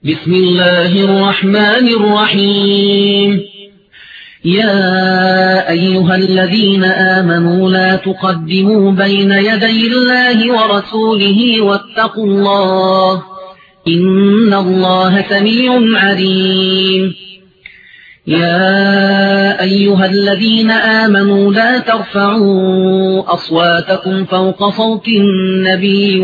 بسم الله الرحمن الرحيم. يا أيها الذين آمنوا لا تقدموا بين يدي الله ورسوله واتقوا الله إن الله سميع عليم. يا أيها الذين آمنوا لا ترفعوا أصواتكم فوق صوت النبي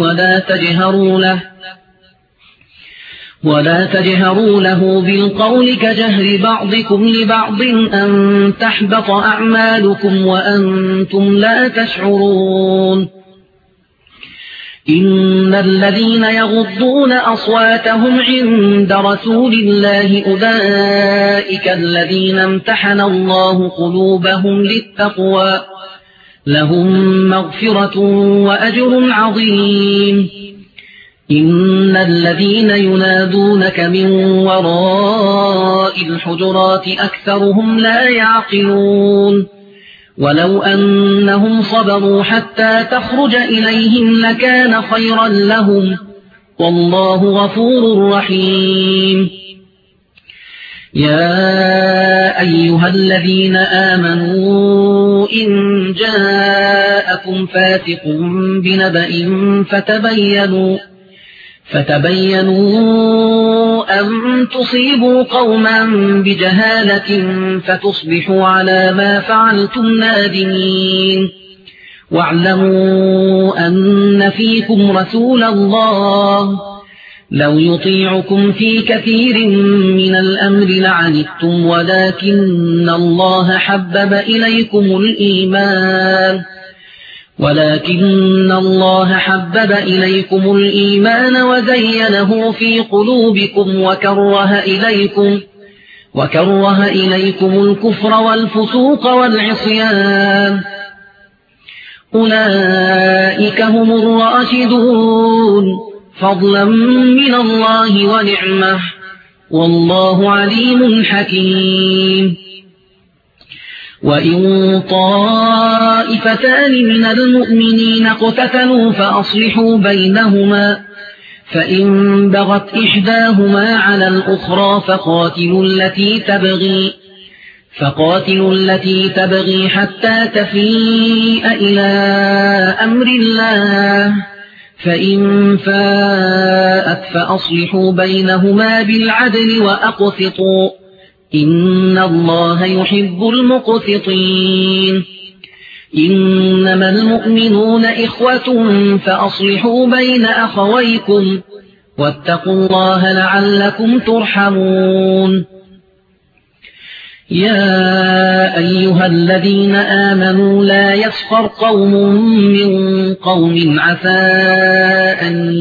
ولا تجهروا له بالقول كجهر بعضكم لبعض أن تحبط أعمالكم وأنتم لا تشعرون. إن الذين يغضون أصواتهم عند رسول الله أولئك الذين امتحن الله قلوبهم للتقوى لهم مغفرة وأجر عظيم. إن الذين ينادونك من وراء الحجرات أكثرهم لا يعقلون. ولو أنهم صبروا حتى تخرج إليهم لكان خيرا لهم والله غفور رحيم. يا أيها الذين آمنوا إن جاءكم فاسق بنبأ فتبينوا أن تصيبوا قوما بجهالة فتصبحوا على ما فعلتم نادمين. واعلموا أن فيكم رسول الله لو يطيعكم في كثير من الأمر لعنتم ولكن الله حبب إليكم الإيمان وزينه في قلوبكم وكره إليكم الكفر والفسوق والعصيان أولئك هم الراشدون فضلا من الله ونعمه والله عليم حكيم. وإن طائفتان من المؤمنين اقتتلوا فأصلحوا بينهما فإن بغت إحداهما على الأخرى فقاتلوا التي تبغي حتى تفيء إلى أمر الله فإن فاءت فأصلحوا بينهما بالعدل وأقسطوا إن الله يحب المقسطين. إنما المؤمنون إخوة فأصلحوا بين أخويكم واتقوا الله لعلكم ترحمون. يا أيها الذين آمنوا لا يسخر قوم من قوم عسى أن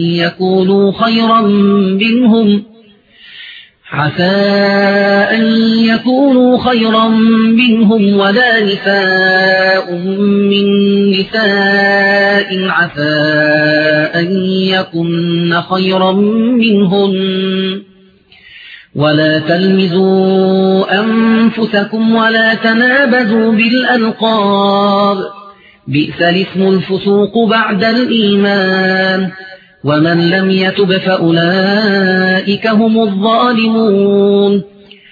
يكونوا خيرا منهم ولا نساء من نساء عسى أن يكن خيرا منهن. ولا تلمزوا أنفسكم ولا تنابزوا بالألقاب بئس الاسم الفسوق بعد الإيمان ومن لم يتب فأولئك هم الظالمون.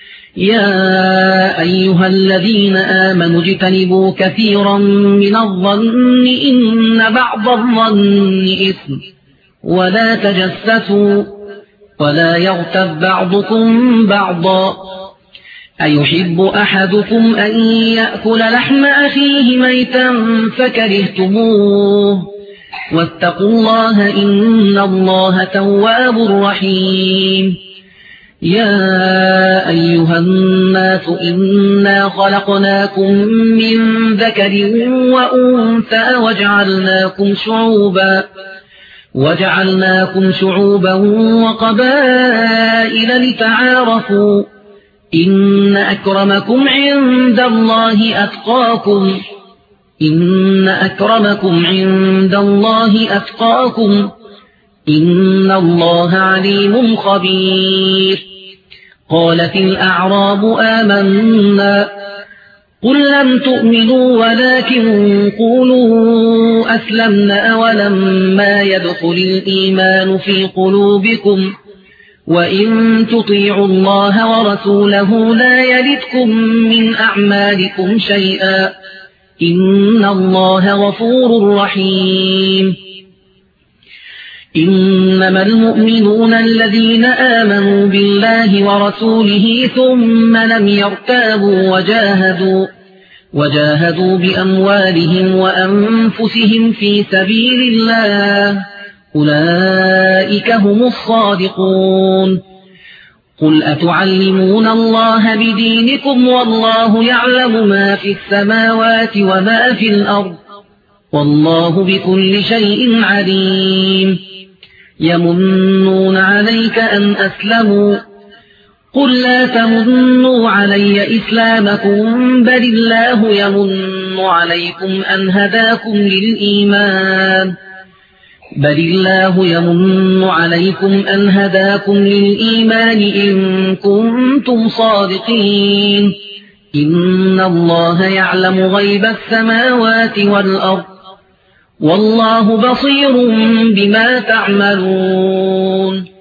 يا أيها الذين آمنوا اجتنبوا كثيرا من الظن إن بعض الظن إثم ولا تجسسوا ولا يغتب بعضكم بعضا أيحب أحدكم أن يأكل لحم أخيه ميتا فكرهتموه واتقوا الله إن الله تواب رحيم. يا أيها الناس إنا خلقناكم من ذكر وأنثى وجعلناكم شعوبا وقبائل لتعارفوا إن أكرمكم عند الله أتقاكم إن الله عليم خبير. قالت الأعراب آمنا قل لم تؤمنوا ولكن قولوا أسلمنا ولما يدخل الإيمان في قلوبكم وإن تطيعوا الله ورسوله لا يلدكم من أعمالكم شيئا إن الله غفور رحيم إنما المؤمنون الذين آمنوا بالله ورسوله ثم لم يرتابوا وجاهدوا بأموالهم وأنفسهم في سبيل الله أولئك هم الصادقون قل أتعلمون الله بدينكم والله يعلم ما في السماوات وما في الأرض والله بكل شيء عليم يمنون عليك أن أسلموا قل لا تمنوا علي إسلامكم بل الله يمن عليكم أن هداكم للإيمان إن كنتم صادقين إن الله يعلم غيب السماوات والأرض والله بصير بما تعملون